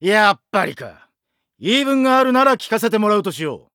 やっぱりか。言い分があるなら聞かせてもらうとしよう。